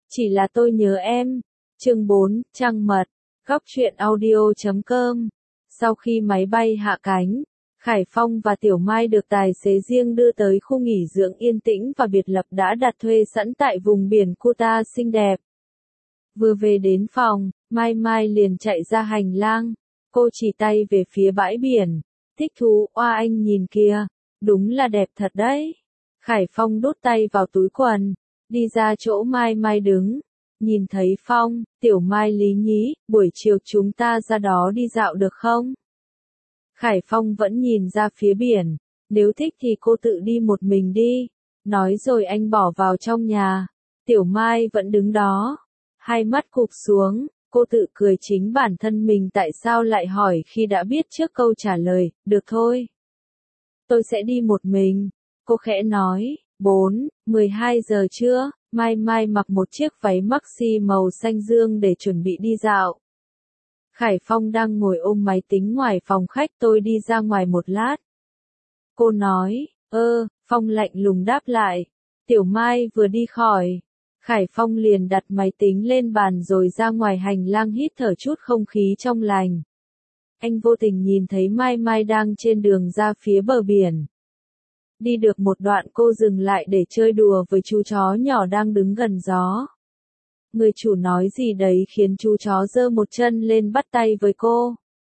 Chỉ là tôi nhớ em. Chương 4, trăng mật. Góc truyện audio.com. Sau khi máy bay hạ cánh, Khải Phong và Tiểu Mai được tài xế riêng đưa tới khu nghỉ dưỡng yên tĩnh và biệt lập đã đặt thuê sẵn tại vùng biển Kuta xinh đẹp. Vừa về đến phòng, Mai Mai liền chạy ra hành lang. Cô chỉ tay về phía bãi biển. Thích thú, oa anh nhìn kìa, đúng là đẹp thật đấy. Khải Phong đút tay vào túi quần, đi ra chỗ Mai Mai đứng. Nhìn thấy Phong, Tiểu Mai lý nhí, buổi chiều chúng ta ra đó đi dạo được không? Khải Phong vẫn nhìn ra phía biển, nếu thích thì cô tự đi một mình đi. Nói rồi anh bỏ vào trong nhà. Tiểu Mai vẫn đứng đó, hai mắt cụp xuống, cô tự cười chính bản thân mình tại sao lại hỏi khi đã biết trước câu trả lời, được thôi. Tôi sẽ đi một mình, cô khẽ nói. 12 giờ trưa, Mai Mai mặc một chiếc váy maxi màu xanh dương để chuẩn bị đi dạo. Khải Phong đang ngồi ôm máy tính ngoài phòng khách, tôi đi ra ngoài một lát. Cô nói, Phong lạnh lùng đáp lại. Tiểu Mai vừa đi khỏi, Khải Phong liền đặt máy tính lên bàn rồi ra ngoài hành lang hít thở chút không khí trong lành. Anh vô tình nhìn thấy Mai Mai đang trên đường ra phía bờ biển. Đi được một đoạn cô dừng lại để chơi đùa với chú chó nhỏ đang đứng gần gió. Người chủ nói gì đấy khiến chú chó giơ một chân lên bắt tay với cô.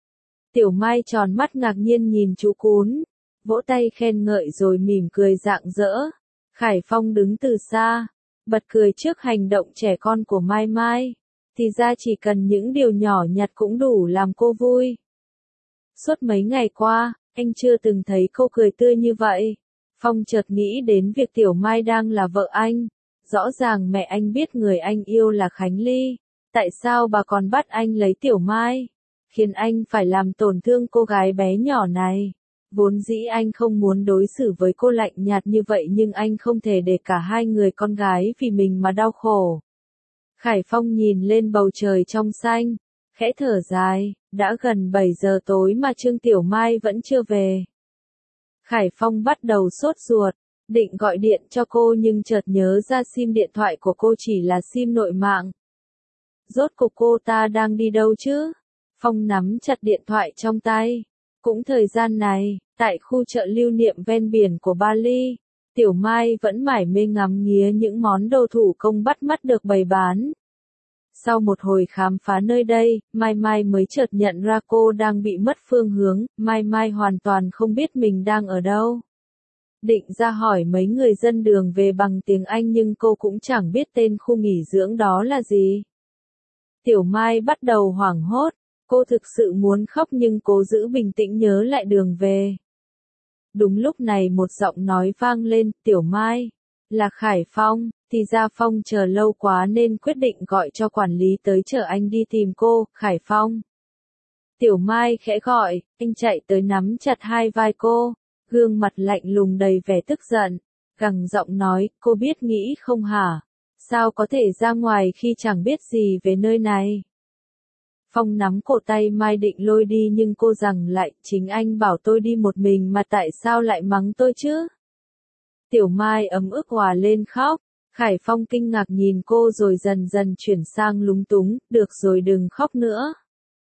Tiểu Mai tròn mắt ngạc nhiên nhìn chú cún, vỗ tay khen ngợi rồi mỉm cười rạng rỡ. Khải Phong đứng từ xa, bật cười trước hành động trẻ con của Mai Mai. Thì ra chỉ cần những điều nhỏ nhặt cũng đủ làm cô vui. Suốt mấy ngày qua, anh chưa từng thấy cô cười tươi như vậy. Phong chợt nghĩ đến việc Tiểu Mai đang là vợ anh. Rõ ràng mẹ anh biết người anh yêu là Khánh Ly. Tại sao bà còn bắt anh lấy Tiểu Mai? Khiến anh phải làm tổn thương cô gái bé nhỏ này. Vốn dĩ anh không muốn đối xử với cô lạnh nhạt như vậy nhưng anh không thể để cả hai người con gái vì mình mà đau khổ. Khải Phong nhìn lên bầu trời trong xanh, khẽ thở dài, đã gần 7 giờ tối mà Trương Tiểu Mai vẫn chưa về. Khải Phong bắt đầu sốt ruột, định gọi điện cho cô nhưng chợt nhớ ra sim điện thoại của cô chỉ là sim nội mạng. Rốt cuộc cô ta đang đi đâu chứ? Phong nắm chặt điện thoại trong tay. Cũng thời gian này, tại khu chợ lưu niệm ven biển của Bali, Tiểu Mai vẫn mải mê ngắm nghía những món đồ thủ công bắt mắt được bày bán. Sau một hồi khám phá nơi đây, Mai Mai mới chợt nhận ra cô đang bị mất phương hướng. Mai Mai hoàn toàn không biết mình đang ở đâu. Định ra hỏi mấy người dân đường về bằng tiếng Anh nhưng cô cũng chẳng biết tên khu nghỉ dưỡng đó là gì. Tiểu Mai bắt đầu hoảng hốt, cô thực sự muốn khóc nhưng cố giữ bình tĩnh nhớ lại đường về. Đúng lúc này một giọng nói vang lên, Tiểu Mai, là Khải Phong. Thì ra Phong chờ lâu quá nên quyết định gọi cho quản lý tới chở anh đi tìm cô. Khải Phong. Tiểu Mai khẽ gọi, anh chạy tới nắm chặt hai vai cô, gương mặt lạnh lùng đầy vẻ tức giận, gằn giọng nói, cô biết nghĩ không hả? Sao có thể ra ngoài khi chẳng biết gì về nơi này? Phong nắm cổ tay Mai định lôi đi nhưng cô rằng lại, chính anh bảo tôi đi một mình mà tại sao lại mắng tôi chứ? Tiểu Mai ấm ức òa lên khóc. Khải Phong kinh ngạc nhìn cô rồi dần dần chuyển sang lúng túng, được rồi đừng khóc nữa.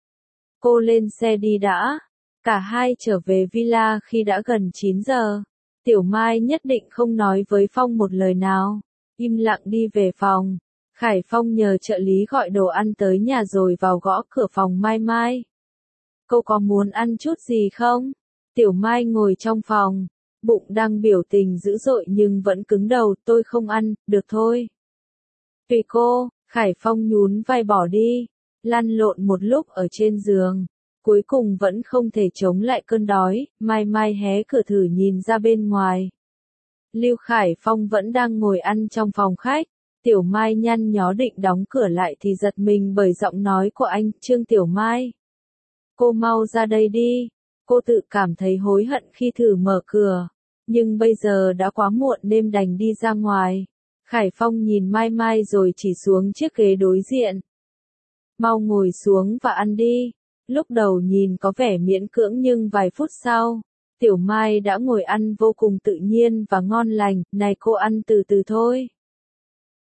Cô lên xe đi đã. Cả hai trở về villa khi đã gần 9 giờ. Tiểu Mai nhất định không nói với Phong một lời nào. Im lặng đi về phòng. Khải Phong nhờ trợ lý gọi đồ ăn tới nhà rồi vào gõ cửa phòng Mai Mai. Cô có muốn ăn chút gì không? Tiểu Mai ngồi trong phòng. Bụng đang biểu tình dữ dội nhưng vẫn cứng đầu, tôi không ăn, được thôi. Tùy cô, Khải Phong nhún vai bỏ đi, lăn lộn một lúc ở trên giường. Cuối cùng vẫn không thể chống lại cơn đói, Mai Mai hé cửa thử nhìn ra bên ngoài. Lưu Khải Phong vẫn đang ngồi ăn trong phòng khách. Tiểu Mai nhăn nhó định đóng cửa lại thì giật mình bởi giọng nói của anh, Trương Tiểu Mai. Cô mau ra đây đi. Cô tự cảm thấy hối hận khi thử mở cửa, nhưng bây giờ đã quá muộn nên đành đi ra ngoài. Khải Phong nhìn Mai Mai rồi chỉ xuống chiếc ghế đối diện. Mau ngồi xuống và ăn đi. Lúc đầu nhìn có vẻ miễn cưỡng nhưng vài phút sau, Tiểu Mai đã ngồi ăn vô cùng tự nhiên và ngon lành, này cô ăn từ từ thôi.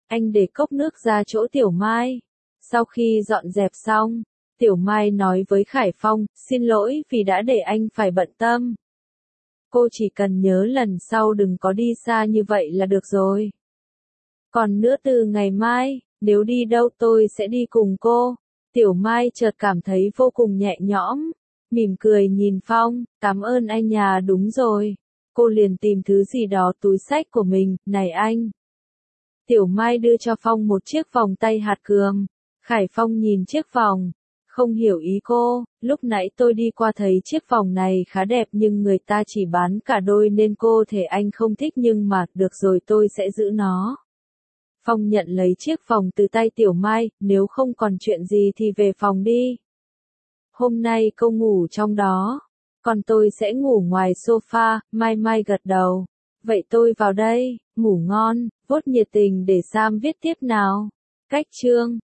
Anh để cốc nước ra chỗ Tiểu Mai. Sau khi dọn dẹp xong, Tiểu Mai nói với Khải Phong, xin lỗi vì đã để anh phải bận tâm. Cô chỉ cần nhớ lần sau đừng có đi xa như vậy là được rồi. Còn nữa từ ngày mai, nếu đi đâu tôi sẽ đi cùng cô. Tiểu Mai chợt cảm thấy vô cùng nhẹ nhõm, mỉm cười nhìn Phong, cảm ơn anh nhà đúng rồi. Cô liền tìm thứ gì đó túi xách của mình, này anh. Tiểu Mai đưa cho Phong một chiếc vòng tay hạt cườm. Khải Phong nhìn chiếc vòng, không hiểu ý cô, lúc nãy tôi đi qua thấy chiếc vòng này khá đẹp nhưng người ta chỉ bán cả đôi nên cô thể anh không thích nhưng mà, được rồi tôi sẽ giữ nó. Phong nhận lấy chiếc vòng từ tay Tiểu Mai, nếu không còn chuyện gì thì về phòng đi. Hôm nay cô ngủ trong đó, còn tôi sẽ ngủ ngoài sofa, Mai Mai gật đầu. Vậy tôi vào đây, ngủ ngon, vote nhiệt tình để Sam viết tiếp nào. Cách chương